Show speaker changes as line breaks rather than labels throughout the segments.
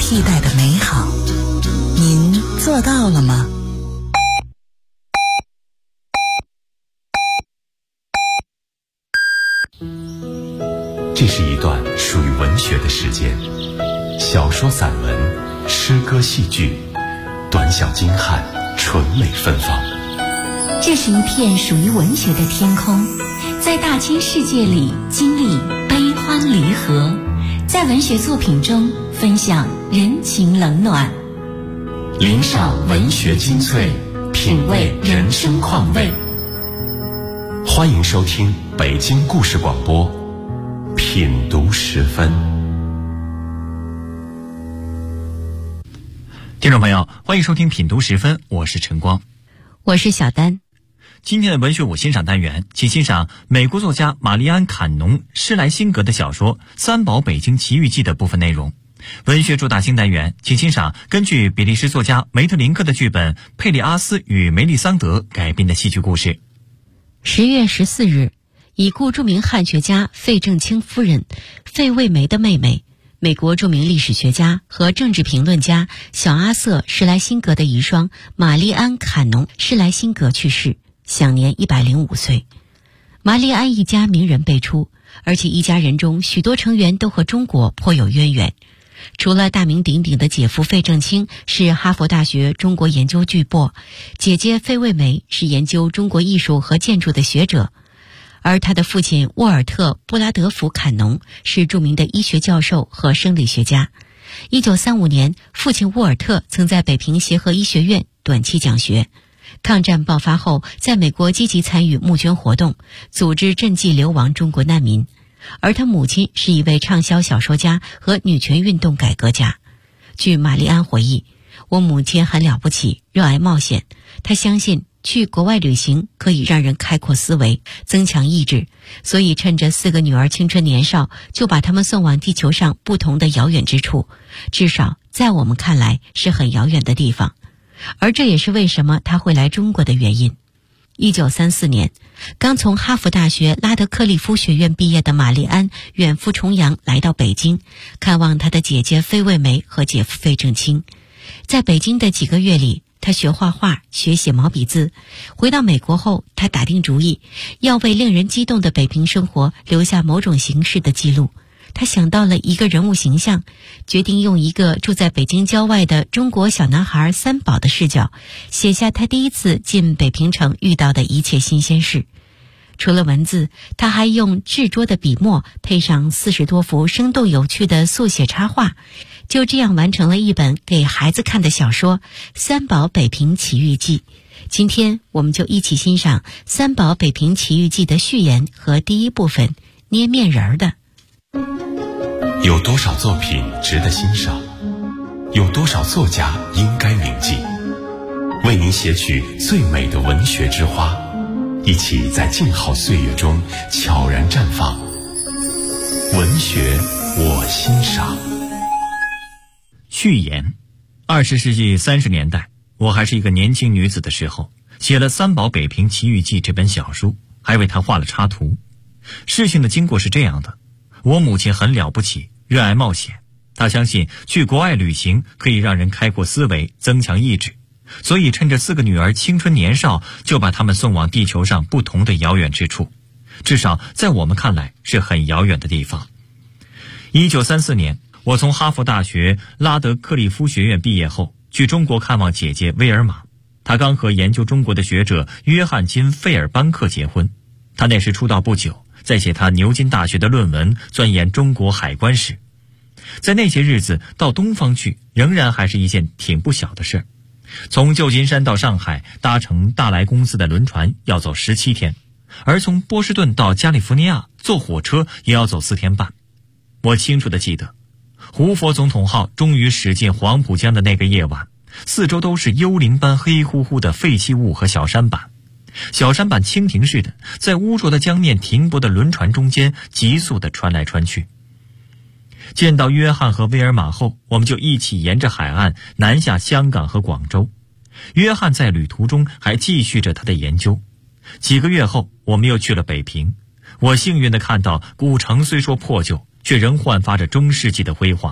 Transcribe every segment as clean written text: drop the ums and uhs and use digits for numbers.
替代的美好，您做到了吗？
这是一段属于文学的时间，小说、散文、诗歌、戏剧，短小精悍，纯美芬芳。
这是一片属于文学的天空，在大千世界里经历悲欢离合，在文学作品中分享人情冷暖，
领赏文学精粹，品味人生况味。欢迎收听北京故事广播品读时分。
听众朋友，欢迎收听品读时分，我是陈光，
我是小丹。
今天的文学我欣赏单元，请欣赏美国作家玛丽安·坎农·施莱辛格的小说《三堡北京奇遇记》的部分内容。文学主打新单元，请欣赏根据比利时作家梅特林克的剧本《佩利阿斯与梅利桑德》改编的戏剧故事。
10月14日，已故著名汉学家费正清夫人费慰梅的妹妹，美国著名历史学家和政治评论家小阿瑟·施莱辛格的遗孀玛丽安·坎农·施莱辛格去世，享年105岁。玛丽安一家名人辈出，而且一家人中许多成员都和中国颇有渊源。除了大名鼎鼎的姐夫费正清是哈佛大学中国研究巨擘，姐姐费慰梅是研究中国艺术和建筑的学者，而他的父亲沃尔特·布拉德福·坎农是著名的医学教授和生理学家。1935年，父亲沃尔特曾在北平协和医学院短期讲学。抗战爆发后，在美国积极参与募捐活动，组织赈济流亡中国难民。而他母亲是一位畅销小说家和女权运动改革家。据玛丽安回忆，我母亲很了不起，热爱冒险。她相信去国外旅行可以让人开阔思维，增强意志，所以趁着4个女儿青春年少，就把她们送往地球上不同的遥远之处，至少在我们看来是很遥远的地方。而这也是为什么她会来中国的原因。1934年，刚从哈佛大学拉德克利夫学院毕业的玛丽安远赴重洋来到北京，看望她的姐姐费慰梅和姐夫费正清。在北京的几个月里，她学画画，学写毛笔字。回到美国后，她打定主意要为令人激动的北平生活留下某种形式的记录。他想到了一个人物形象，决定用一个住在北京郊外的中国小男孩三宝的视角，写下他第一次进北平城遇到的一切新鲜事。除了文字，他还用制拙的笔墨配上40多幅生动有趣的速写插画，就这样完成了一本给孩子看的小说《三堡北平奇遇记》。今天我们就一起欣赏《三堡北平奇遇记》的序言和第一部分捏面人儿的。
有多少作品值得欣赏？有多少作家应该铭记？为您写取最美的文学之花，一起在静好岁月中悄然绽放。文学我欣赏。
序言：20世纪30年代，我还是一个年轻女子的时候，写了《三堡北平奇遇记》这本小书，还为它画了插图。事情的经过是这样的：我母亲很了不起，热爱冒险。她相信去国外旅行可以让人开阔思维，增强意志，所以趁着4个女儿青春年少，就把她们送往地球上不同的遥远之处，至少在我们看来是很遥远的地方。1934年，我从哈佛大学拉德克利夫学院毕业后，去中国看望姐姐威尔玛。她刚和研究中国的学者约翰金·费尔班克结婚。她那时出道不久，在写他牛津大学的论文，钻研中国海关史。在那些日子，到东方去仍然还是一件挺不小的事儿。从旧金山到上海，搭乘大来公司的轮船要走17天，而从波士顿到加利福尼亚坐火车也要走4天半。我清楚地记得，胡佛总统号终于驶进黄浦江的那个夜晚，四周都是幽灵般黑乎乎的废弃物和小舢板。小舢板蜻蜓似的在污浊的江面停泊的轮船中间急速地穿来穿去。见到约翰和威尔玛后，我们就一起沿着海岸南下香港和广州。约翰在旅途中还继续着他的研究。几个月后，我们又去了北平。我幸运地看到古城虽说破旧，却仍焕发着中世纪的辉煌。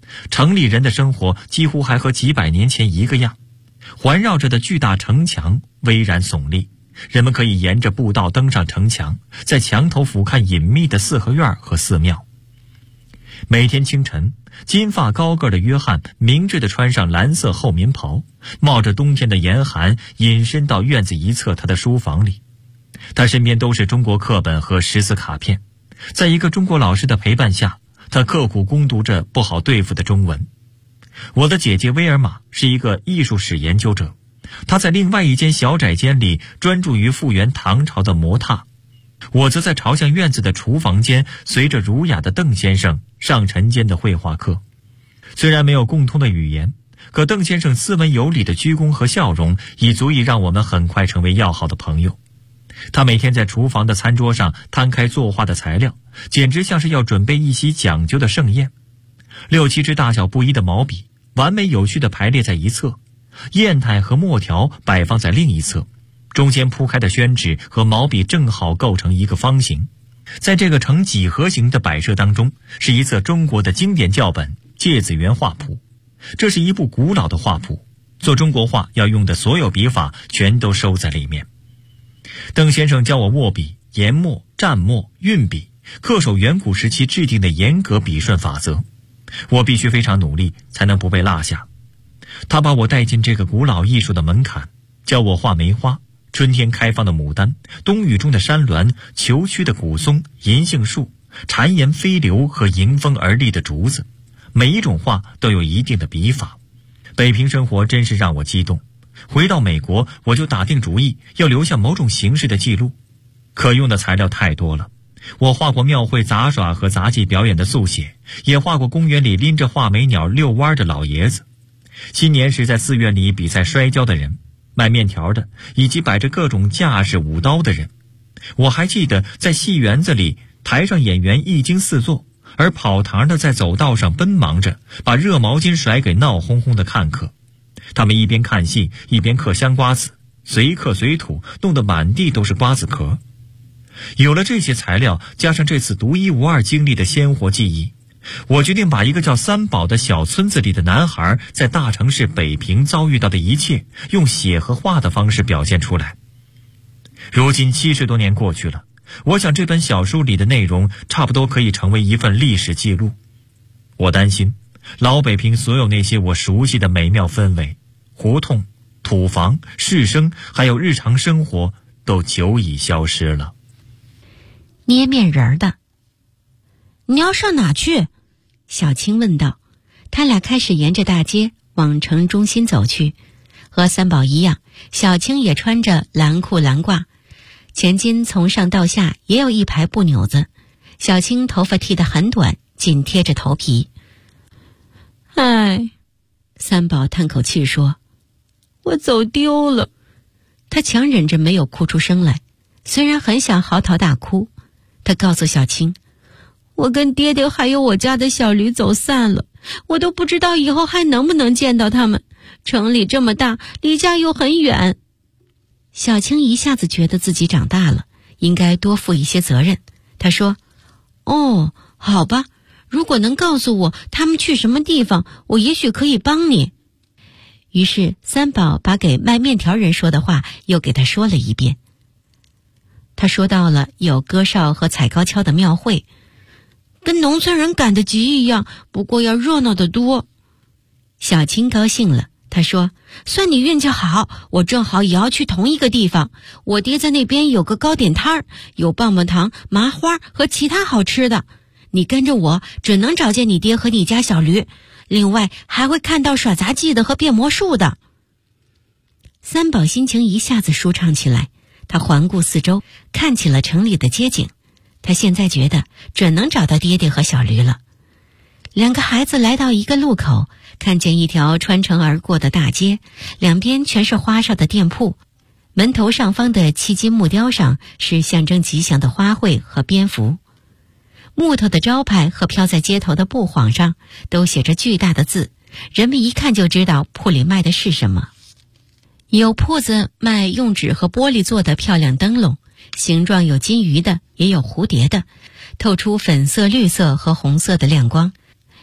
城里人的生活几乎还和几百年前一个样，环绕着的巨大城墙巍然耸立，人们可以沿着步道登上城墙，在墙头俯瞰隐秘的四合院和寺庙。每天清晨，金发高个的约翰明智地穿上蓝色厚棉袍，冒着冬天的严寒，隐身到院子一侧他的书房里。他身边都是中国课本和识字卡片，在一个中国老师的陪伴下，他刻苦攻读着不好对付的中文。我的姐姐威尔玛是一个艺术史研究者，她在另外一间小窄间里专注于复原唐朝的模拓。我则在朝向院子的厨房间，随着儒雅的邓先生上晨间的绘画课。虽然没有共通的语言，可邓先生斯文有礼的鞠躬和笑容已足以让我们很快成为要好的朋友。他每天在厨房的餐桌上摊开作画的材料，简直像是要准备一席讲究的盛宴。6、7支大小不一的毛笔完美有序地排列在一侧，砚台和墨条摆放在另一侧，中间铺开的宣纸和毛笔正好构成一个方形。在这个呈几何形的摆设当中，是一册中国的经典教本《芥子园画谱》。这是一部古老的画谱，做中国画要用的所有笔法全都收在里面。邓先生教我握笔、研墨、蘸墨、运笔，恪守远古时期制定的严格笔顺法则。我必须非常努力，才能不被落下。他把我带进这个古老艺术的门槛，教我画梅花、春天开放的牡丹、冬雨中的山峦、虬曲的古松、银杏树、谗言飞流和迎风而立的竹子。每一种画都有一定的笔法。北平生活真是让我激动。回到美国，我就打定主意要留下某种形式的记录。可用的材料太多了，我画过庙会杂耍和杂技表演的速写，也画过公园里拎着画眉鸟遛弯的老爷子，新年时在寺院里比赛摔跤的人，卖面条的，以及摆着各种架势舞刀的人。我还记得在戏园子里，台上演员一惊四座，而跑堂的在走道上奔忙着，把热毛巾甩给闹哄哄的看客。他们一边看戏一边嗑香瓜子，随嗑随吐，弄得满地都是瓜子壳。有了这些材料，加上这次独一无二经历的鲜活记忆，我决定把一个叫三宝的小村子里的男孩在大城市北平遭遇到的一切，用写和画的方式表现出来。如今70多年过去了，我想这本小书里的内容差不多可以成为一份历史记录。我担心老北平所有那些我熟悉的美妙氛围，胡同、土房、市声，还有日常生活都久已消失了。
捏面人儿的。你要上哪去？小青问道。他俩开始沿着大街往城中心走去。和三宝一样，小青也穿着蓝裤蓝褂，前襟从上到下也有一排布纽子。小青头发剃得很短，紧贴着头皮。唉，三宝叹口气说，我走丢了。他强忍着没有哭出声来，虽然很想嚎啕大哭。他告诉小青，我跟爹爹还有我家的小驴走散了，我都不知道以后还能不能见到他们。城里这么大，离家又很远。小青一下子觉得自己长大了，应该多负一些责任。她说，哦，好吧，如果能告诉我他们去什么地方，我也许可以帮你。于是三宝把给卖面条人说的话又给他说了一遍。他说到了有歌哨和踩高跷的庙会，跟农村人赶得集一样，不过要热闹得多。小青高兴了，他说，算你运气好，我正好也要去同一个地方。我爹在那边有个糕点摊儿，有棒棒糖、麻花和其他好吃的。你跟着我，准能找见你爹和你家小驴，另外还会看到耍杂技的和变魔术的。三宝心情一下子舒畅起来，他环顾四周，看起了城里的街景。他现在觉得准能找到爹爹和小驴了。两个孩子来到一个路口，看见一条穿城而过的大街，两边全是花哨的店铺，门头上方的漆金木雕上是象征吉祥的花卉和蝙蝠。木头的招牌和飘在街头的布幌上都写着巨大的字，人们一看就知道铺里卖的是什么。有铺子卖用纸和玻璃做的漂亮灯笼，形状有金鱼的，也有蝴蝶的，透出粉色、绿色和红色的亮光。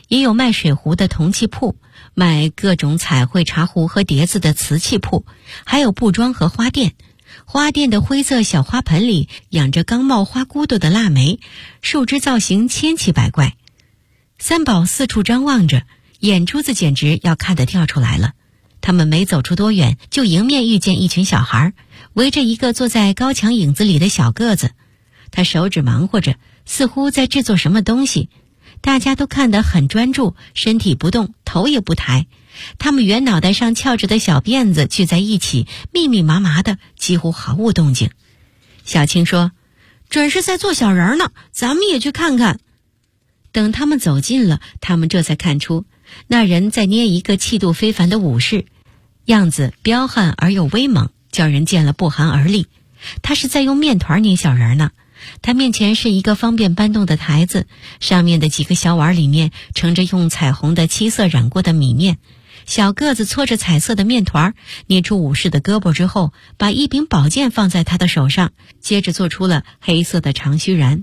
也有卖水壶的铜器铺，卖各种彩绘茶壶和碟子的瓷器铺，还有布庄和花店。花店的灰色小花盆里养着刚冒花骨朵的腊梅，树枝造型千奇百怪。三宝四处张望着，眼珠子简直要看得掉出来了。他们没走出多远，就迎面遇见一群小孩，围着一个坐在高墙影子里的小个子。他手指忙活着，似乎在制作什么东西。大家都看得很专注，身体不动，头也不抬。他们圆脑袋上翘着的小辫子聚在一起，密密麻麻的，几乎毫无动静。小青说：“准是在做小人呢，咱们也去看看。”等他们走近了，他们这才看出，那人在捏一个气度非凡的武士，样子彪悍而又威猛，叫人见了不寒而栗。他是在用面团捏小人呢。他面前是一个方便搬动的台子，上面的几个小碗里面盛着用彩虹的七色染过的米面。小个子搓着彩色的面团，捏出武士的胳膊之后，把一柄宝剑放在他的手上，接着做出了黑色的长须髯。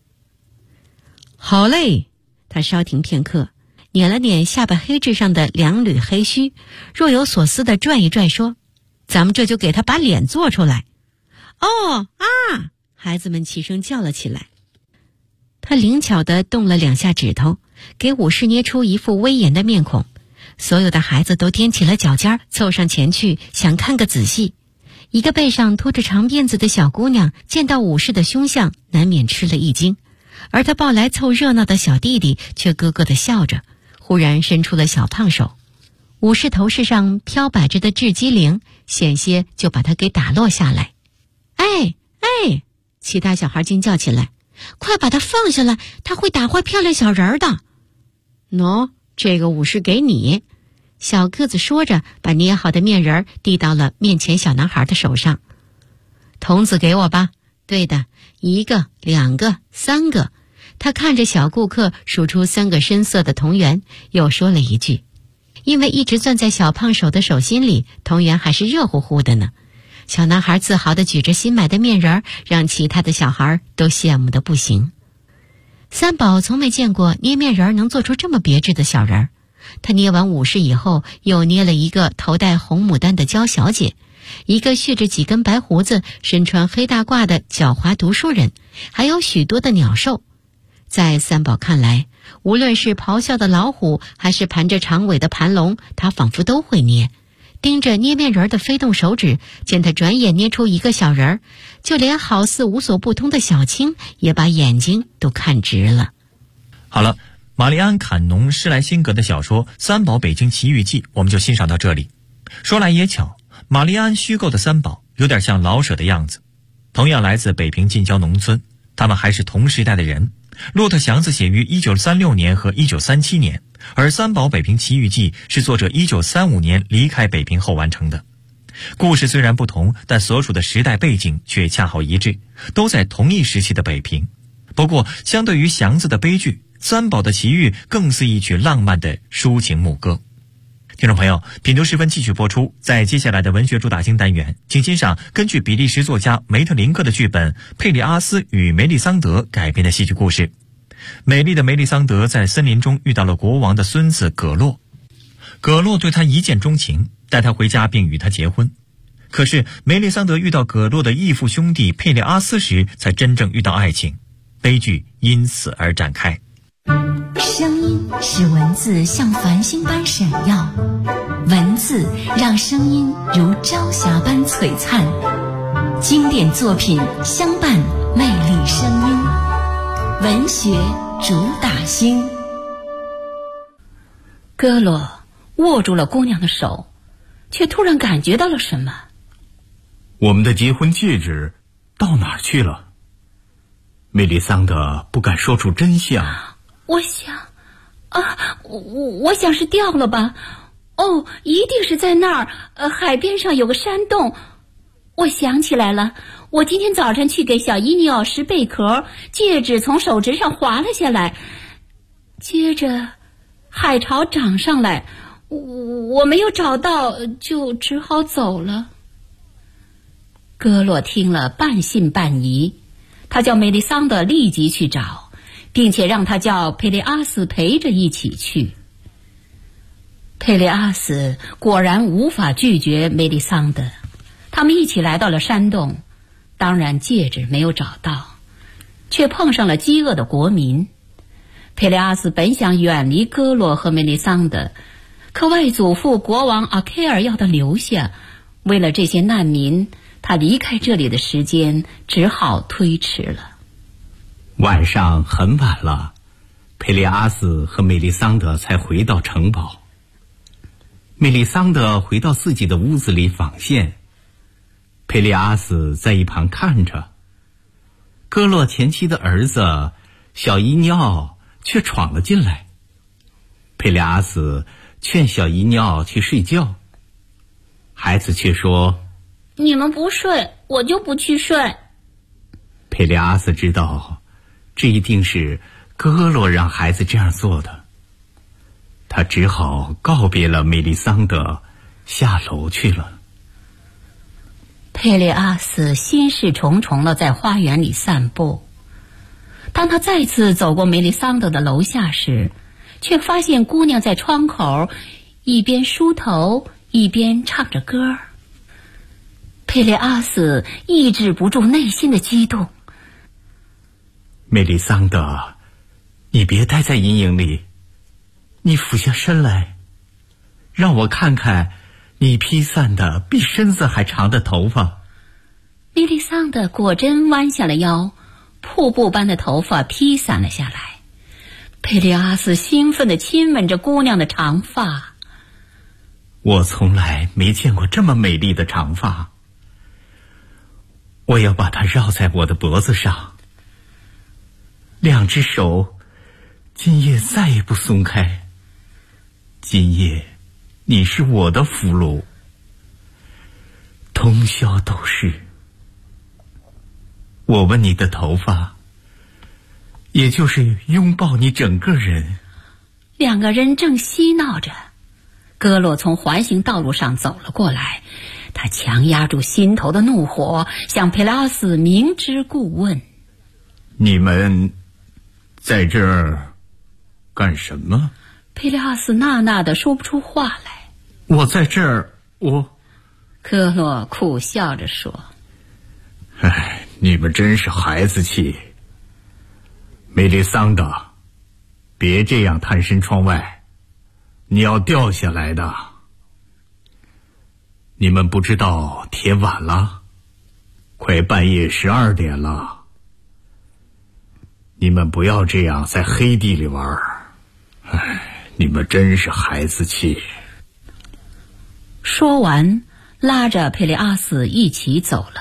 好嘞，他稍停片刻，捻了捻下巴黑痣上的2缕黑须，若有所思地拽一拽说：“咱们这就给他把脸做出来。”哦啊！孩子们齐声叫了起来。他灵巧地动了2下指头，给武士捏出一副威严的面孔。所有的孩子都踮起了脚尖，凑上前去想看个仔细。一个背上拖着长辫子的小姑娘见到武士的凶相，难免吃了一惊，而他抱来凑热闹的小弟弟却咯咯地笑着，忽然伸出了小胖手。武士头饰上飘摆着的雉鸡翎险些就把他给打落下来。哎哎！其他小孩惊叫起来：“快把他放下来，他会打坏漂亮小人的。”喏，这个武士给你。小个子说着，把捏好的面人递到了面前小男孩的手上。童子给我吧。对的，1个、2个、3个。他看着小顾客数出3个深色的铜元，又说了一句：“因为一直攥在小胖手的手心里，铜元还是热乎乎的呢。”小男孩自豪地举着新买的面人，让其他的小孩都羡慕得不行。三宝从没见过捏面人能做出这么别致的小人。他捏完武士以后，又捏了一个头戴红牡丹的娇小姐，一个蓄着几根白胡子、身穿黑大褂的狡猾读书人，还有许多的鸟兽。在三宝看来，无论是咆哮的老虎，还是盘着长尾的盘龙，他仿佛都会捏。盯着捏面人的飞动手指，见他转眼捏出一个小人，就连好似无所不通的小青也把眼睛都看直了。
好了，玛丽安·坎农·施莱辛格的小说《三宝北京奇遇记》我们就欣赏到这里。说来也巧，玛丽安虚构的三宝有点像老舍的样子，同样来自北平近郊农村，他们还是同时代的人。骆驼祥子写于1936年和1937年，而三宝北平奇遇记是作者1935年离开北平后完成的。故事虽然不同，但所处的时代背景却恰好一致，都在同一时期的北平。不过相对于祥子的悲剧，三宝的奇遇更似一曲浪漫的抒情牧歌。听众朋友，品读时分继续播出，在接下来的文学主打星单元，请欣赏根据比利时作家梅特林克的剧本《佩利阿斯与梅丽桑德》改编的戏剧故事。美丽的梅丽桑德在森林中遇到了国王的孙子葛洛，葛洛对他一见钟情，带他回家并与他结婚。可是梅丽桑德遇到葛洛的义父兄弟佩利阿斯时，才真正遇到爱情，悲剧因此而展开。
声音使文字像繁星般闪耀，文字让声音如朝霞般璀璨。经典作品相伴，魅力声音，文学主打星。
戈洛握住了姑娘的手，却突然感觉到了什么。
我们的结婚戒指到哪儿去了？梅丽桑德不敢说出真相。
我想是掉了吧。哦，一定是在那儿，海边上有个山洞。我想起来了，我今天早晨去给小伊尼奥什贝壳，戒指从手指上滑了下来，接着海潮涨上来，我没有找到，就只好走了。戈洛听了半信半疑，他叫梅丽桑德立即去找， 并且让他叫佩雷阿斯陪着一起去。佩雷阿斯果然无法拒绝梅丽桑德，他们一起来到了山洞，当然戒指没有找到，却碰上了饥饿的国民。佩雷阿斯本想远离哥洛和梅丽桑德，可外祖父国王阿凯尔要他留下，为了这些难民，他离开这里的时间只好推迟了。
晚上很晚了，佩雷阿斯和梅丽桑德才回到城堡。梅丽桑德回到自己的屋子里纺线，佩雷阿斯在一旁看着。哥洛前妻的儿子小伊尼奥却闯了进来，佩雷阿斯劝小伊尼奥去睡觉，孩子却说：“
你们不睡，我就不去睡。”
佩雷阿斯知道，这一定是哥洛让孩子这样做的，他只好告别了梅丽桑德，下楼去了。
佩雷阿斯心事重重地在花园里散步。当他再次走过梅丽桑德的楼下时，却发现姑娘在窗口一边梳头一边唱着歌。佩雷阿斯抑制不住内心的激动。
梅丽桑德，你别待在阴影里，你俯下身来，让我看看你披散的比身子还长的头发。
梅丽桑德果真弯下了腰，瀑布般的头发披散了下来。佩雷阿斯兴奋地亲吻着姑娘的长发。
我从来没见过这么美丽的长发，我要把它绕在我的脖子上，两只手今夜再也不松开。今夜你是我的俘虏，通宵都是。我吻你的头发，也就是拥抱你整个人。
两个人正嬉闹着，哥洛从环形道路上走了过来，他强压住心头的怒火，向佩雷阿斯明知故问：
你们在这儿干什么？
佩雷阿斯呐呐地说不出话来。
我在这儿，
哥洛苦笑着说：
唉，你们真是孩子气。梅丽桑德，别这样探身窗外，你要掉下来的。你们不知道天晚了，快半夜12点了。你们不要这样在黑地里玩。唉，你们真是孩子气。
说完，拉着佩雷阿斯一起走了。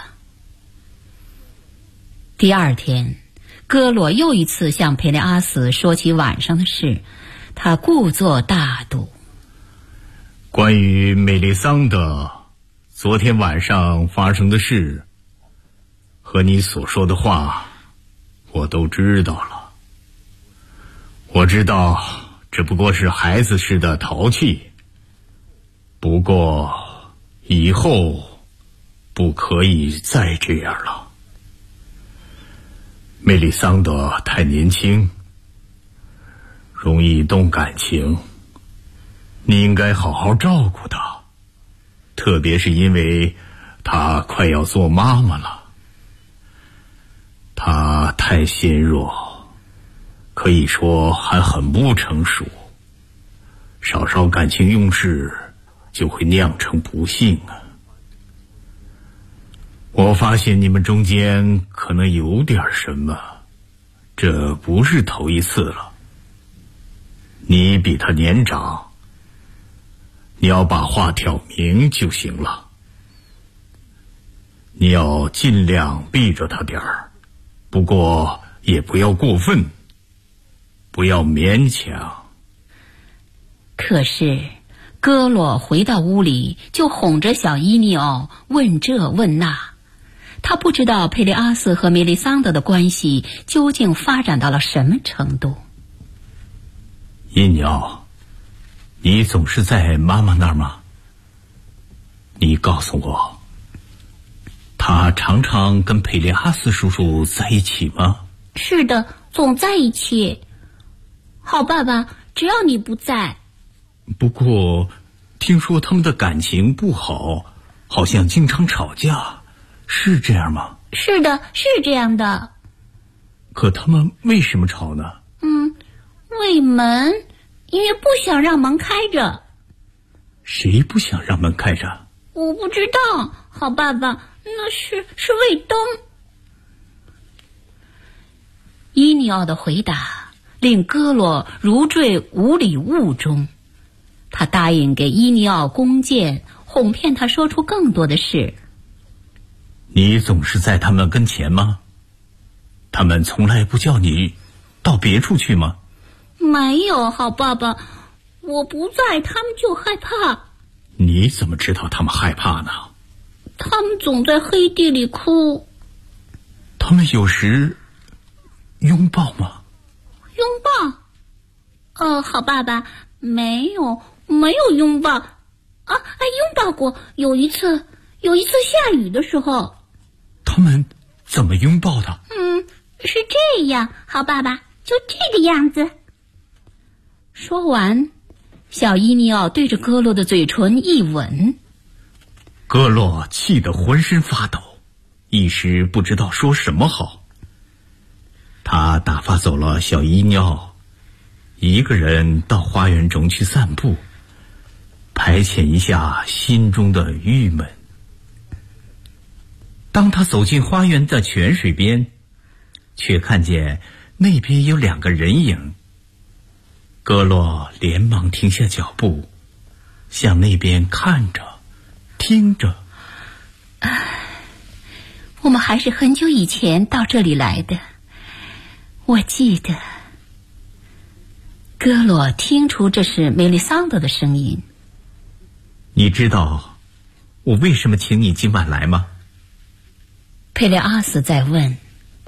第二天，哥洛又一次向佩雷阿斯说起晚上的事，他故作大度。
关于梅丽桑德昨天晚上发生的事和你所说的话，我都知道了。我知道只不过是孩子似的淘气，不过以后不可以再这样了。梅丽桑德太年轻，容易动感情，你应该好好照顾她，特别是因为她快要做妈妈了。她太纤弱，可以说还很不成熟，稍稍感情用事就会酿成不幸啊。我发现你们中间可能有点什么，这不是头一次了。你比他年长，你要把话挑明就行了。你要尽量避着他点儿，不过也不要过分，不要勉强。
可是哥洛回到屋里，就哄着小伊尼奥问这问那。他不知道佩雷阿斯和梅丽桑德的关系究竟发展到了什么程度。
伊尼奥，你总是在妈妈那儿吗？你告诉我，他常常跟佩雷阿斯叔叔在一起吗？
是的， 总在一起。好爸爸，只要你不在。
不过，听说他们的感情不好，好像经常吵架，是这样吗？
是的，是这样的。
可他们为什么吵呢？
为门，因为不想让门开着。
谁不想让门开着？
我不知道，好爸爸，那是为灯。伊尼奥的回答令哥罗如坠五里雾中，他答应给伊尼奥弓箭，哄骗他说出更多的事。
你总是在他们跟前吗？他们从来不叫你到别处去吗？
没有，好爸爸，我不在，他们就害怕。
你怎么知道他们害怕呢？
他们总在黑地里哭。
他们有时拥抱吗？
拥抱？好爸爸，没有拥抱。拥抱过，有一次下雨的时候。
他们怎么拥抱的？
是这样，好爸爸，就这个样子。说完，小伊尼奥对着哥洛的嘴唇一吻。
哥洛气得浑身发抖，一时不知道说什么好。他打发走了小伊尼奥，一个人到花园中去散步，排遣一下心中的郁闷。当他走进花园的泉水边，却看见那边有2个人影。哥洛连忙停下脚步，向那边看着，听着。
我们还是很久以前到这里来的，我记得。哥洛听出这是梅丽桑德的声音。
你知道我为什么请你今晚来吗？
佩雷阿斯在问。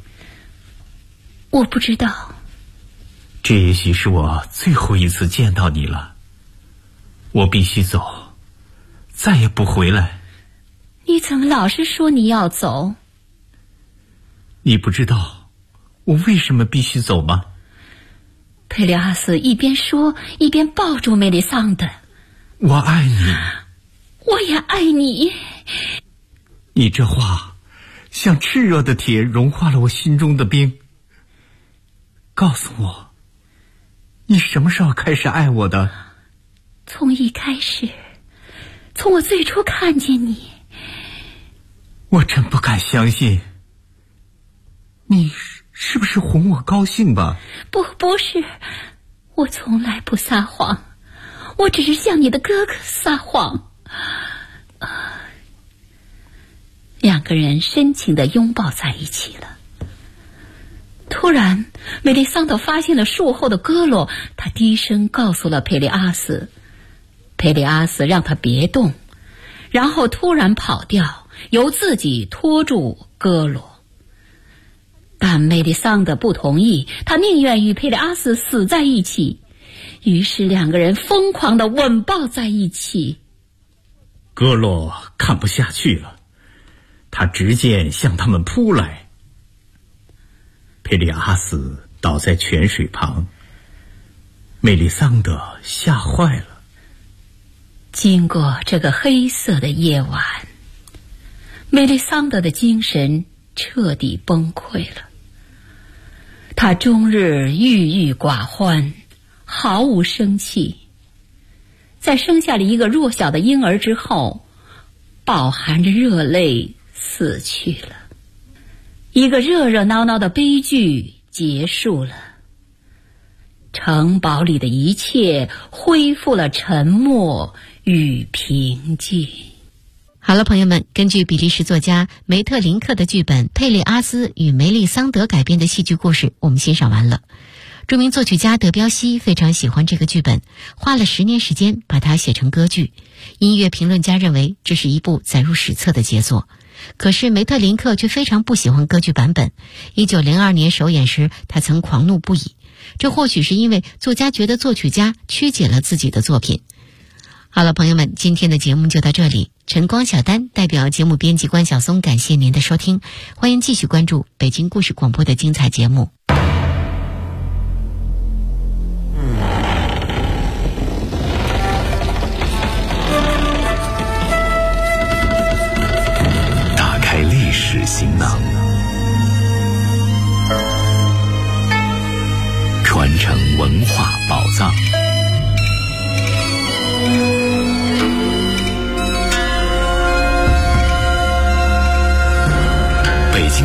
我不知道。
这也许是我最后一次见到你了，我必须走，再也不回来。
你怎么老是说你要走？
你不知道我为什么必须走吗？
佩雷阿斯一边说一边抱住梅丽桑德。
我爱你。
我也爱你。
你这话像炽热的铁，融化了我心中的冰。告诉我，你什么时候开始爱我的？
从一开始，从我最初看见你。
我真不敢相信。你是不是哄我高兴吧？
不是，我从来不撒谎，我只是向你的哥哥撒谎。2个人深情地拥抱在一起了。突然，梅丽桑德发现了树后的哥洛，他低声告诉了佩雷阿斯。佩雷阿斯让他别动，然后突然跑掉，由自己拖住哥洛。但梅丽桑德不同意，他宁愿与佩雷阿斯死在一起。于是2个人疯狂地吻抱在一起。
哥洛看不下去了，他执剑向他们扑来。佩里阿斯倒在泉水旁，梅丽桑德吓坏了。
经过这个黑色的夜晚，梅丽桑德的精神彻底崩溃了。他终日郁郁寡欢，毫无生气。在生下了一个弱小的婴儿之后，饱含着热泪死去了。一个热热闹闹的悲剧结束了，城堡里的一切恢复了沉默与平静。
好了，朋友们，根据比利时作家梅特林克的剧本《佩列阿斯与梅丽桑德》改编的戏剧故事，我们欣赏完了。著名作曲家德彪西非常喜欢这个剧本，花了10年时间把它写成歌剧。音乐评论家认为这是一部载入史册的杰作。可是梅特林克却非常不喜欢歌剧版本。1902年首演时，他曾狂怒不已。这或许是因为作家觉得作曲家曲解了自己的作品。好了，朋友们，今天的节目就到这里。晨光小丹代表节目编辑关晓松，感谢您的收听。欢迎继续关注北京故事广播的精彩节目。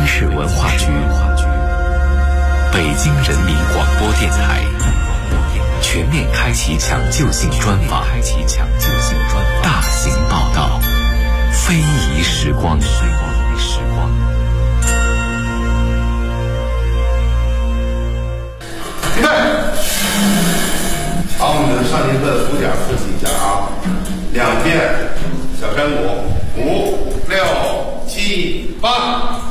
京市文化局、北京人民广播电台全面开启抢救性专访，大型报道，非遗时光。
预备，好，我们上节课的图点复习一下啊，2遍小山鼓，5、6、7、8。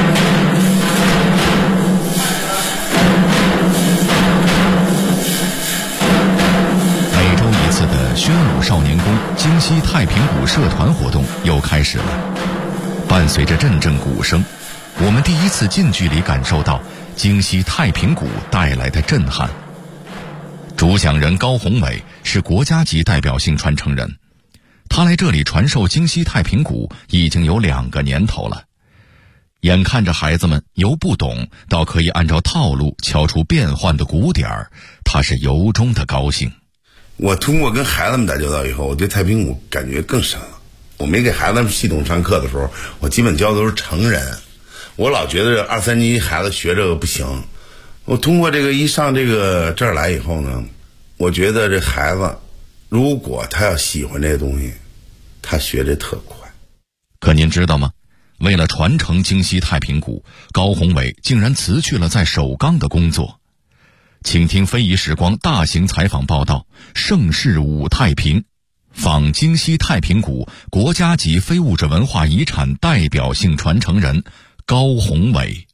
每周一次的宣武少年宫京西太平鼓社团活动又开始了。伴随着阵阵鼓声，我们第一次近距离感受到京西太平鼓带来的震撼。主讲人高宏伟是国家级代表性传承人，他来这里传授京西太平鼓已经有2个年头了。眼看着孩子们由不懂到可以按照套路敲出变换的鼓点儿，他是由衷的高兴。
我通过跟孩子们打交道以后，我对太平鼓感觉更深了。我没给孩子们系统上课的时候，我基本教的都是成人。我老觉得2、3年级孩子学这个不行，我通过这个一上这儿来以后呢，我觉得这孩子如果他要喜欢这个东西，他学得特快。
可您知道吗？为了传承京西太平鼓，高宏伟竟然辞去了在首钢的工作。请听非遗时光大型采访报道，盛世武太平，访京西太平鼓国家级非物质文化遗产代表性传承人高宏伟。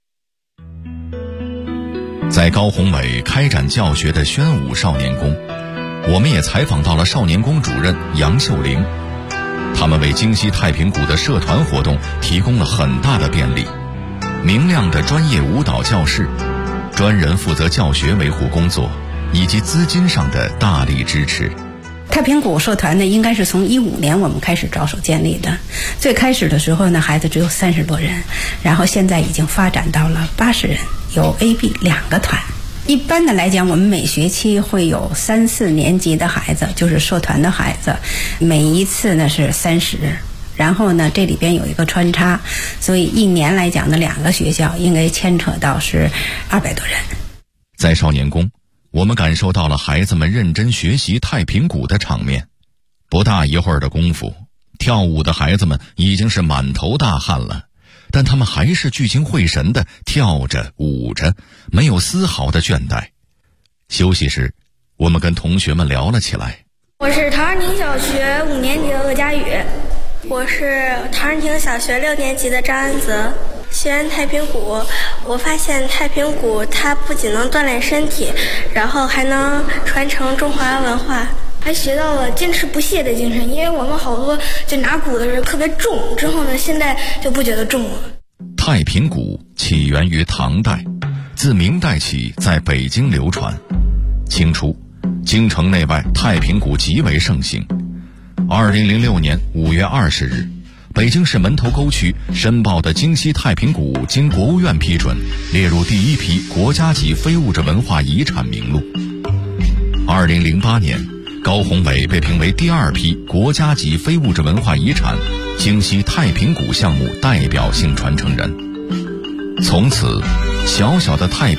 在高宏伟开展教学的宣武少年宫，我们也采访到了少年宫主任杨秀玲，他们为京西太平鼓的社团活动提供了很大的便利，明亮的专业舞蹈教室，专人负责教学维护工作，以及资金上的大力支持。
太平鼓社团呢，应该是从15年我们开始着手建立的。最开始的时候呢，孩子只有30多人，然后现在已经发展到了80人，有 A、B 2个团。一般的来讲，我们每学期会有3、4年级的孩子，就是社团的孩子，每一次呢是30。然后呢，这里边有一个穿插，所以一年来讲呢，2个学校应该牵扯到是200多人。
在少年宫，我们感受到了孩子们认真学习太平鼓的场面。不大一会儿的功夫，跳舞的孩子们已经是满头大汗了，但他们还是聚精会神地跳着舞着，没有丝毫的倦怠。休息时，我们跟同学们聊了起来。
我是唐人亭小学5年级的鄂佳宇。我是唐人亭小学6年级的张安泽。学完太平鼓，我发现太平鼓它不仅能锻炼身体，然后还能传承中华文化，还学到了坚持不懈的精神。因为我们好多就拿鼓的人特别重，之后呢现在就不觉得重了。
太平鼓起源于唐代，自明代起在北京流传。清初，京城内外太平鼓极为盛行。2006年5月20日，北京市门头沟区申报的京西太平鼓经国务院批准，列入第1批国家级非物质文化遗产名录。2008年，高宏伟被评为第2批国家级非物质文化遗产京西太平鼓项目代表性传承人。从此，小小的太平